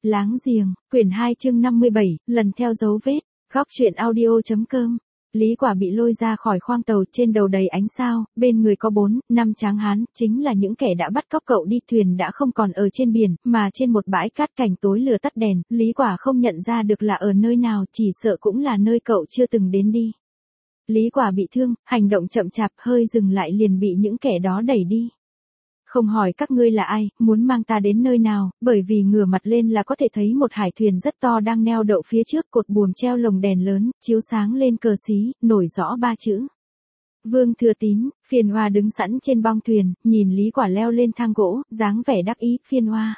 Láng giềng, quyển 2 chương 57, lần theo dấu vết, góc truyện audio.com. Lý Quả bị lôi ra khỏi khoang tàu, trên đầu đầy ánh sao, bên người có 4-5 tráng hán, chính là những kẻ đã bắt cóc cậu đi. Thuyền đã không còn ở trên biển, mà trên một bãi cát cảnh tối lửa tắt đèn. Lý Quả không nhận ra được là ở nơi nào, chỉ sợ cũng là nơi cậu chưa từng đến đi. Lý Quả bị thương, hành động chậm chạp, hơi dừng lại liền bị những kẻ đó đẩy đi. Không hỏi các ngươi là ai, muốn mang ta đến nơi nào, bởi vì ngửa mặt lên là có thể thấy một hải thuyền rất to đang neo đậu phía trước, cột buồm treo lồng đèn lớn, chiếu sáng lên cờ xí, nổi rõ 3 chữ. Vương Thừa Tín. Phiên Hoa đứng sẵn trên bong thuyền, nhìn Lý Quả leo lên thang gỗ, dáng vẻ đắc ý. Phiên Hoa,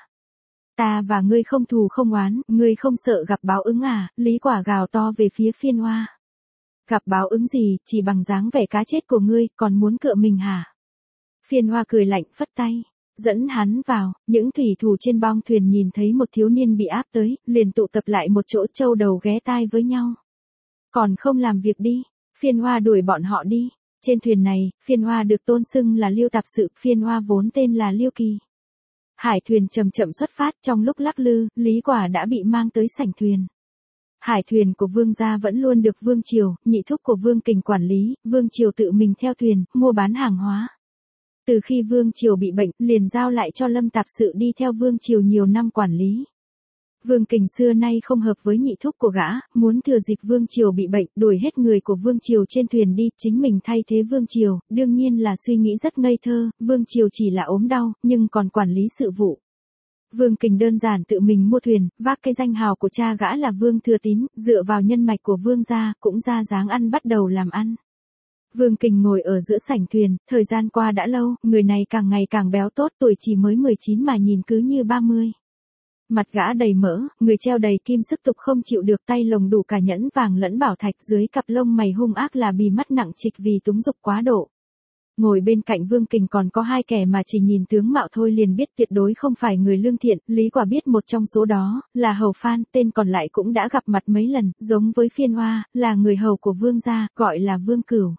ta và ngươi không thù không oán, ngươi không sợ gặp báo ứng à? Lý Quả gào to về phía Phiên Hoa. Gặp báo ứng gì, chỉ bằng dáng vẻ cá chết của ngươi, còn muốn cựa mình hả? Phiên Hoa cười lạnh, phất tay, dẫn hắn vào. Những thủy thủ trên bong thuyền nhìn thấy một thiếu niên bị áp tới, liền tụ tập lại một chỗ, châu đầu ghé tai với nhau. Còn không làm việc đi. Phiên Hoa đuổi bọn họ đi. Trên thuyền này, Phiên Hoa được tôn xưng là Liêu Tạp Sự, Phiên Hoa vốn tên là Liêu Kỳ. Hải thuyền chậm chậm xuất phát, trong lúc lắc lư, Lý Quả đã bị mang tới sảnh thuyền. Hải thuyền của Vương gia vẫn luôn được Vương Triều, nhị thúc của Vương Kình quản lý, Vương Triều tự mình theo thuyền, mua bán hàng hóa. Từ khi Vương Triều bị bệnh, liền giao lại cho Lâm Tạp Sự đi theo Vương Triều nhiều năm quản lý. Vương Kình xưa nay không hợp với nhị thúc của gã, muốn thừa dịp Vương Triều bị bệnh, đuổi hết người của Vương Triều trên thuyền đi, chính mình thay thế Vương Triều, đương nhiên là suy nghĩ rất ngây thơ, Vương Triều chỉ là ốm đau, nhưng còn quản lý sự vụ. Vương Kình đơn giản tự mình mua thuyền, vác cái danh hào của cha gã là Vương Thừa Tín, dựa vào nhân mạch của Vương gia, cũng ra dáng ăn bắt đầu làm ăn. Vương Kình ngồi ở giữa sảnh thuyền, thời gian qua đã lâu, người này càng ngày càng béo tốt, tuổi chỉ mới 19 mà nhìn cứ như 30. Mặt gã đầy mỡ, người treo đầy kim sức tục không chịu được, tay lồng đủ cả nhẫn vàng lẫn bảo thạch, dưới cặp lông mày hung ác là bì mắt nặng trịch vì túng dục quá độ. Ngồi bên cạnh Vương Kình còn có 2 kẻ mà chỉ nhìn tướng mạo thôi liền biết tuyệt đối không phải người lương thiện. Lý Quả biết một trong số đó, là Hầu Phan, tên còn lại cũng đã gặp mặt mấy lần, giống với Phiên Hoa, là người hầu của Vương gia, gọi là Vương Cửu.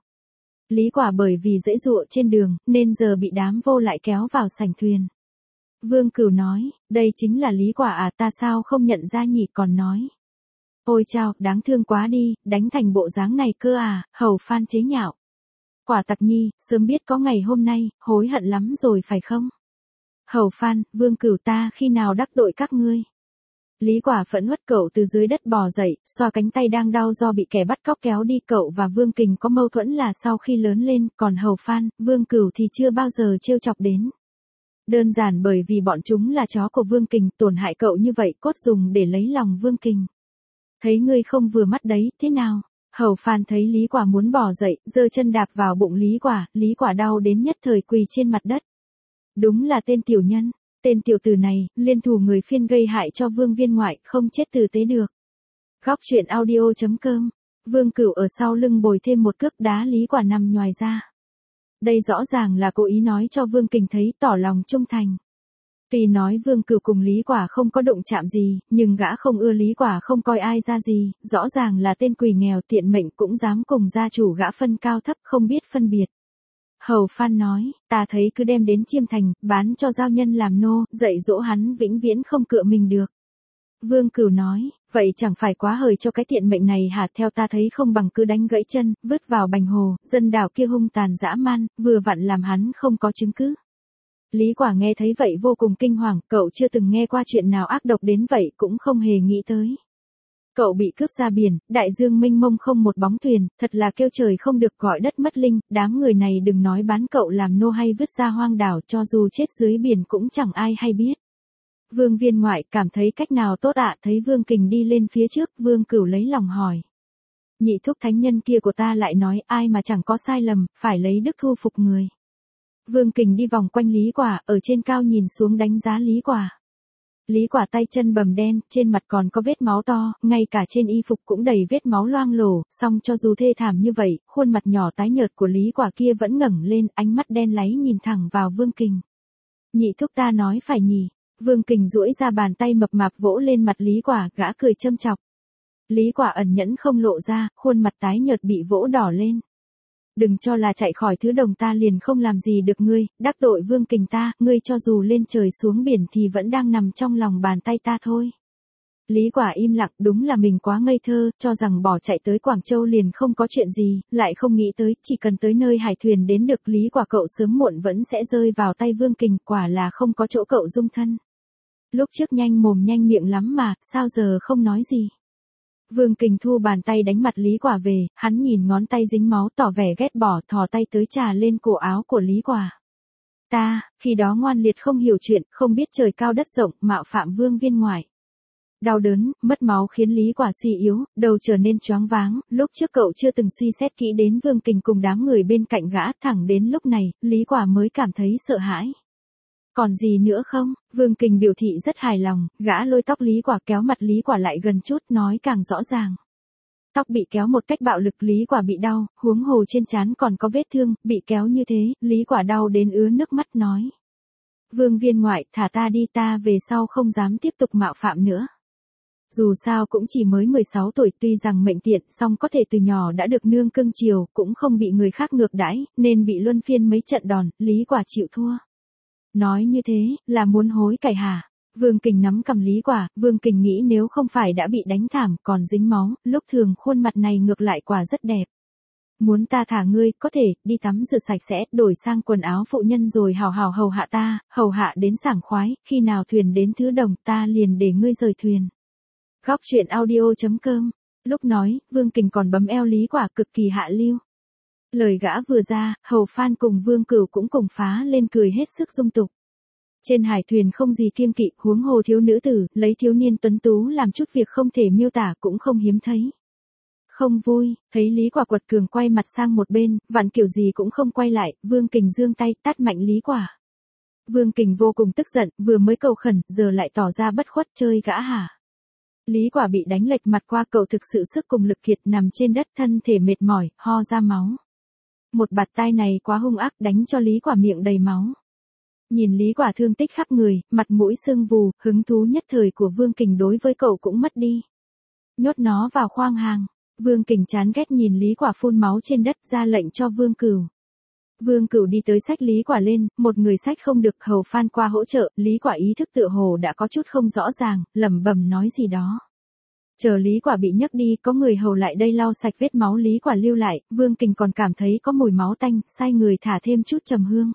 Lý Quả bởi vì dễ dụa trên đường, nên giờ bị đám vô lại kéo vào sảnh thuyền. Vương Cửu nói, đây chính là Lý Quả à, ta sao không nhận ra nhỉ, còn nói. Ôi chao, đáng thương quá đi, đánh thành bộ dáng này cơ à, Hầu Phan chế nhạo. Quả tặc nhi, sớm biết có ngày hôm nay, hối hận lắm rồi phải không? Hầu Phan, Vương Cửu ta khi nào đắc tội các ngươi? Lý Quả phẫn uất, cậu từ dưới đất bò dậy, xoa cánh tay đang đau do bị kẻ bắt cóc kéo đi. Cậu và Vương Kình có mâu thuẫn là sau khi lớn lên, còn Hầu Phan, Vương Cửu thì chưa bao giờ trêu chọc đến. Đơn giản bởi vì bọn chúng là chó của Vương Kình, tổn hại cậu như vậy cốt dùng để lấy lòng Vương Kình. Thấy ngươi không vừa mắt đấy, thế nào? Hầu Phan thấy Lý Quả muốn bò dậy, giơ chân đạp vào bụng Lý Quả đau đến nhất thời quỳ trên mặt đất. Đúng là tên tiểu nhân. Tên tiểu tử này, liên thủ người Phiên gây hại cho Vương viên ngoại, không chết tử tế được. Góc truyện audio.com. Vương Cửu ở sau lưng bồi thêm một cước đá Lý Quả nằm nhoài ra. Đây rõ ràng là cố ý nói cho Vương Kình thấy, tỏ lòng trung thành. Tuy nói Vương Cửu cùng Lý Quả không có đụng chạm gì, nhưng gã không ưa Lý Quả, không coi ai ra gì, rõ ràng là tên quỷ nghèo tiện mệnh cũng dám cùng gia chủ gã phân cao thấp, không biết phân biệt. Hầu Phan nói, ta thấy cứ đem đến Chiêm Thành, bán cho giao nhân làm nô, dạy dỗ hắn vĩnh viễn không cựa mình được. Vương Cửu nói, vậy chẳng phải quá hời cho cái tiện mệnh này hả? Theo ta thấy không bằng cứ đánh gãy chân, vứt vào bành hồ, dân đảo kia hung tàn dã man, vừa vặn làm hắn không có chứng cứ. Lý Quả nghe thấy vậy vô cùng kinh hoàng, cậu chưa từng nghe qua chuyện nào ác độc đến vậy, cũng không hề nghĩ tới. Cậu bị cướp ra biển, đại dương mênh mông không một bóng thuyền, thật là kêu trời không được gọi đất mất linh, đám người này đừng nói bán cậu làm nô hay vứt ra hoang đảo, cho dù chết dưới biển cũng chẳng ai hay biết. Vương viên ngoại cảm thấy cách nào tốt ạ? Thấy Vương Kình đi lên phía trước, Vương Cửu lấy lòng hỏi. Nhị thúc thánh nhân kia của ta lại nói, ai mà chẳng có sai lầm, phải lấy đức thu phục người. Vương Kình đi vòng quanh Lý Quả, ở trên cao nhìn xuống đánh giá Lý Quả. Lý Quả tay chân bầm đen, trên mặt còn có vết máu to, ngay cả trên y phục cũng đầy vết máu loang lổ, song cho dù thê thảm như vậy, khuôn mặt nhỏ tái nhợt của Lý Quả kia vẫn ngẩng lên, ánh mắt đen láy nhìn thẳng vào Vương Kình. Nhị thúc ta nói phải nhỉ? Vương Kình duỗi ra bàn tay mập mạp vỗ lên mặt Lý Quả, gã cười châm chọc. Lý Quả ẩn nhẫn không lộ ra, khuôn mặt tái nhợt bị vỗ đỏ lên. Đừng cho là chạy khỏi thứ đồng ta liền không làm gì được ngươi, đắc tội Vương Kình ta, ngươi cho dù lên trời xuống biển thì vẫn đang nằm trong lòng bàn tay ta thôi. Lý Quả im lặng, đúng là mình quá ngây thơ, cho rằng bỏ chạy tới Quảng Châu liền không có chuyện gì, lại không nghĩ tới, chỉ cần tới nơi hải thuyền đến được Lý Quả cậu sớm muộn vẫn sẽ rơi vào tay Vương Kình, quả là không có chỗ cậu dung thân. Lúc trước nhanh mồm nhanh miệng lắm mà, sao giờ không nói gì. Vương Kình thu bàn tay đánh mặt Lý Quả về, hắn nhìn ngón tay dính máu tỏ vẻ ghét bỏ, thò tay tới trà lên cổ áo của Lý Quả. Ta, khi đó ngoan liệt không hiểu chuyện, không biết trời cao đất rộng, mạo phạm Vương viên ngoại. Đau đớn, mất máu khiến Lý Quả suy yếu, đầu trở nên choáng váng, lúc trước cậu chưa từng suy xét kỹ đến Vương Kình cùng đám người bên cạnh gã, thẳng đến lúc này, Lý Quả mới cảm thấy sợ hãi. Còn gì nữa không? Vương Kình biểu thị rất hài lòng, gã lôi tóc Lý Quả kéo mặt Lý Quả lại gần chút, nói càng rõ ràng. Tóc bị kéo một cách bạo lực, Lý Quả bị đau, huống hồ trên trán còn có vết thương, bị kéo như thế, Lý Quả đau đến ứa nước mắt nói. Vương viên ngoại, thả ta đi, ta về sau không dám tiếp tục mạo phạm nữa. Dù sao cũng chỉ mới 16 tuổi, tuy rằng mệnh tiện, song có thể từ nhỏ đã được nương cưng chiều, cũng không bị người khác ngược đãi, nên bị luân phiên mấy trận đòn, Lý Quả chịu thua. Nói như thế, là muốn hối cải hả? Vương Kình nắm cầm Lý Quả, Vương Kình nghĩ nếu không phải đã bị đánh thảm, còn dính máu, lúc thường khuôn mặt này ngược lại quả rất đẹp. Muốn ta thả ngươi, có thể, đi tắm rửa sạch sẽ, đổi sang quần áo phụ nhân rồi hào hào hầu hạ ta, hầu hạ đến sảng khoái, khi nào thuyền đến Thứ Đồng ta liền để ngươi rời thuyền. Góc truyện audio.com. Lúc nói, Vương Kình còn bấm eo Lý Quả cực kỳ hạ lưu. Lời gã vừa ra, Hầu Phan cùng Vương Cửu cũng cùng phá lên cười hết sức dung tục. Trên hải thuyền không gì kiêng kỵ, huống hồ thiếu nữ tử, lấy thiếu niên tuấn tú làm chút việc không thể miêu tả cũng không hiếm thấy. Không vui, thấy Lý Quả quật cường quay mặt sang một bên, vặn kiểu gì cũng không quay lại, Vương Kình giương tay tát mạnh Lý Quả. Vương Kình vô cùng tức giận, vừa mới cầu khẩn, giờ lại tỏ ra bất khuất, chơi gã hả? Lý Quả bị đánh lệch mặt qua, cậu thực sự sức cùng lực kiệt, nằm trên đất thân thể mệt mỏi, ho ra máu. Một bạt tai này quá hung ác, đánh cho Lý Quả miệng đầy máu. Nhìn Lý Quả thương tích khắp người, mặt mũi sưng vù, hứng thú nhất thời của Vương Kình đối với cậu cũng mất đi. Nhốt nó vào khoang hàng. Vương Kình chán ghét nhìn Lý Quả phun máu trên đất, ra lệnh cho Vương Cửu. Vương Cửu đi tới xách Lý Quả lên, một người xách không được, Hầu Phan qua hỗ trợ, Lý Quả ý thức tựa hồ đã có chút không rõ ràng, lẩm bẩm nói gì đó. Chờ Lý Quả bị nhấc đi, có người hầu lại đây lau sạch vết máu Lý Quả lưu lại, Vương Kình còn cảm thấy có mùi máu tanh, sai người thả thêm chút trầm hương.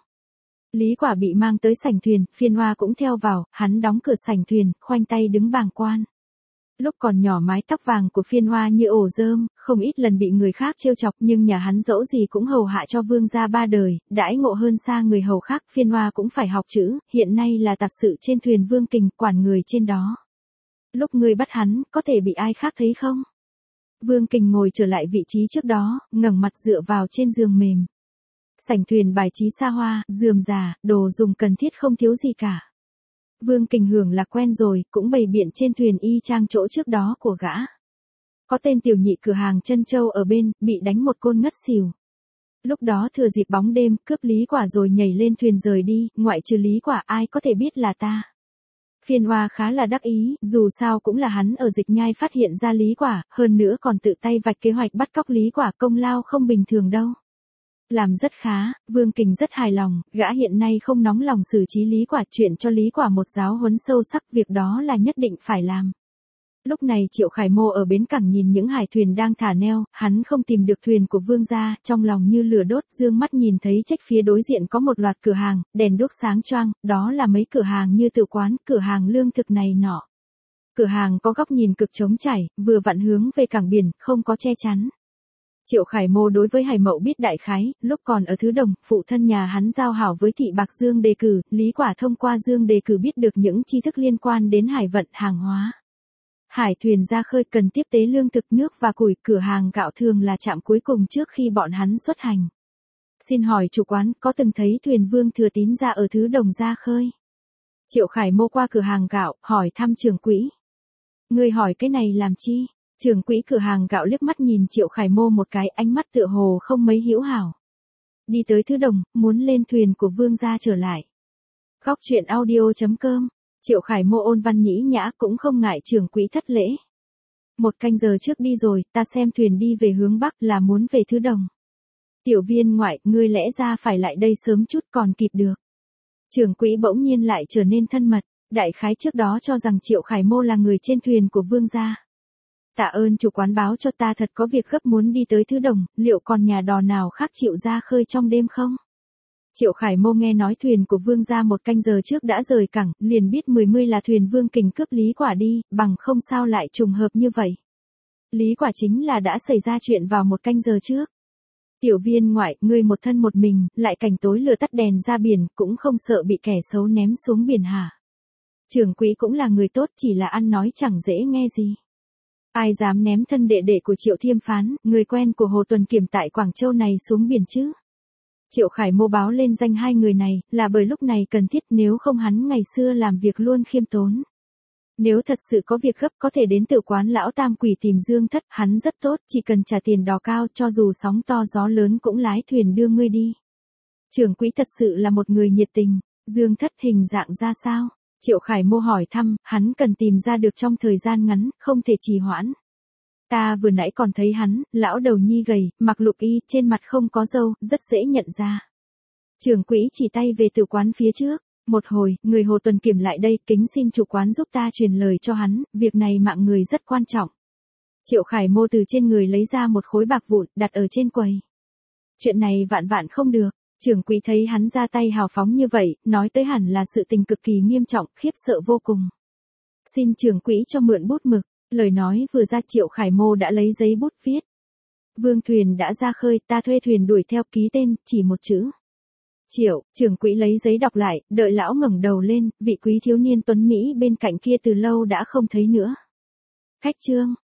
Lý Quả bị mang tới sảnh thuyền, Phiên Hoa cũng theo vào, hắn đóng cửa sảnh thuyền, khoanh tay đứng bàng quan. Lúc còn nhỏ mái tóc vàng của Phiên Hoa như ổ rơm, không ít lần bị người khác trêu chọc, nhưng nhà hắn dẫu gì cũng hầu hạ cho vương gia 3 đời, đãi ngộ hơn xa người hầu khác, Phiên Hoa cũng phải học chữ, hiện nay là tạp sự trên thuyền Vương Kình, quản người trên đó. Lúc người bắt hắn, có thể bị ai khác thấy không? Vương Kình ngồi trở lại vị trí trước đó, ngẩng mặt dựa vào trên giường mềm. Sảnh thuyền bài trí xa hoa, rườm rà, đồ dùng cần thiết không thiếu gì cả. Vương Kình hưởng là quen rồi, cũng bày biện trên thuyền y chang chỗ trước đó của gã. Có tên tiểu nhị cửa hàng Trân Châu ở bên, bị đánh một côn ngất xỉu. Lúc đó thừa dịp bóng đêm, cướp Lý Quả rồi nhảy lên thuyền rời đi, ngoại trừ Lý Quả ai có thể biết là ta. Phiên Hoa khá là đắc ý, dù sao cũng là hắn ở Dịch Nhai phát hiện ra Lý Quả, hơn nữa còn tự tay vạch kế hoạch bắt cóc Lý Quả, công lao không bình thường đâu. Làm rất khá, Vương Kình rất hài lòng, gã hiện nay không nóng lòng xử trí Lý Quả, chuyện cho Lý Quả một giáo huấn sâu sắc, việc đó là nhất định phải làm. Lúc này Triệu Khải Mô ở bến cảng nhìn những hải thuyền đang thả neo, hắn không tìm được thuyền của vương gia, trong lòng như lửa đốt, dương mắt nhìn thấy trách phía đối diện có một loạt cửa hàng, đèn đuốc sáng choang, đó là mấy cửa hàng như tử quán, cửa hàng lương thực này nọ. Cửa hàng có góc nhìn cực trống trải, vừa vặn hướng về cảng biển, không có che chắn. Triệu Khải Mô đối với Hải Mậu biết đại khái, lúc còn ở Thứ Đồng, phụ thân nhà hắn giao hảo với thị bạc Dương Đề Cử, Lý Quả thông qua Dương Đề Cử biết được những tri thức liên quan đến hải vận, hàng hóa. Hải thuyền ra khơi cần tiếp tế lương thực, nước và củi, cửa hàng gạo thường là trạm cuối cùng trước khi bọn hắn xuất hành. Xin hỏi chủ quán, có từng thấy thuyền Vương Thừa Tín ra ở Thứ Đồng ra khơi? Triệu Khải Mô qua cửa hàng gạo, hỏi thăm trưởng quỹ. Người hỏi cái này làm chi? Trưởng quỹ cửa hàng gạo liếc mắt nhìn Triệu Khải Mô một cái, ánh mắt tựa hồ không mấy hữu hảo. Đi tới Thứ Đồng, muốn lên thuyền của vương gia trở lại. Góc truyện audio.com. Triệu Khải Mô ôn văn nhĩ nhã, cũng không ngại trưởng quỹ thất lễ. 1 canh giờ trước đi rồi, ta xem thuyền đi về hướng Bắc, là muốn về Thứ Đồng. Tiểu viên ngoại, ngươi lẽ ra phải lại đây sớm chút còn kịp được. Trưởng quỹ bỗng nhiên lại trở nên thân mật. Đại khái trước đó cho rằng Triệu Khải Mô là người trên thuyền của Vương gia. Tạ ơn chủ quán báo cho ta, thật có việc gấp muốn đi tới Thứ Đồng, liệu còn nhà đò nào khác chịu ra khơi trong đêm không? Triệu Khải Mô nghe nói thuyền của Vương gia 1 canh giờ trước đã rời cảng, liền biết 10 là thuyền Vương Kình cướp Lý Quả đi, bằng không sao lại trùng hợp như vậy. Lý Quả chính là đã xảy ra chuyện vào 1 canh giờ trước. Tiểu Viên ngoại, ngươi một thân một mình, lại cảnh tối lửa tắt đèn ra biển, cũng không sợ bị kẻ xấu ném xuống biển hả? Trưởng quỹ cũng là người tốt, chỉ là ăn nói chẳng dễ nghe gì. Ai dám ném thân đệ đệ của Triệu Thiêm Phán, người quen của Hồ Tuần Kiểm tại Quảng Châu này xuống biển chứ? Triệu Khải Mô báo lên danh 2 người này, là bởi lúc này cần thiết, nếu không hắn ngày xưa làm việc luôn khiêm tốn. Nếu thật sự có việc gấp có thể đến Tử Quán Lão Tam Quỷ tìm Dương Thất, hắn rất tốt, chỉ cần trả tiền đò cao, cho dù sóng to gió lớn cũng lái thuyền đưa ngươi đi. Trưởng quỹ thật sự là một người nhiệt tình. Dương Thất hình dạng ra sao? Triệu Khải Mô hỏi thăm, hắn cần tìm ra được trong thời gian ngắn, không thể trì hoãn. Ta vừa nãy còn thấy hắn, lão đầu nhi gầy, mặc lục y, trên mặt không có râu, rất dễ nhận ra. Trưởng quỹ chỉ tay về Tử Quán phía trước. Một hồi, người Hồ Tuần Kiểm lại đây, kính xin chủ quán giúp ta truyền lời cho hắn, việc này mạng người rất quan trọng. Triệu Khải Mô từ trên người lấy ra một khối bạc vụn, đặt ở trên quầy. Chuyện này vạn vạn không được. Trưởng quỹ thấy hắn ra tay hào phóng như vậy, nói tới hẳn là sự tình cực kỳ nghiêm trọng, khiếp sợ vô cùng. Xin trưởng quỹ cho mượn bút mực. Lời nói vừa ra, Triệu Khải Mô đã lấy giấy bút viết. Vương thuyền đã ra khơi, ta thuê thuyền đuổi theo, ký tên, chỉ một chữ. Triệu, trưởng quỹ lấy giấy đọc lại, đợi lão ngẩng đầu lên, vị quý thiếu niên tuấn Mỹ bên cạnh kia từ lâu đã không thấy nữa. Khách trương,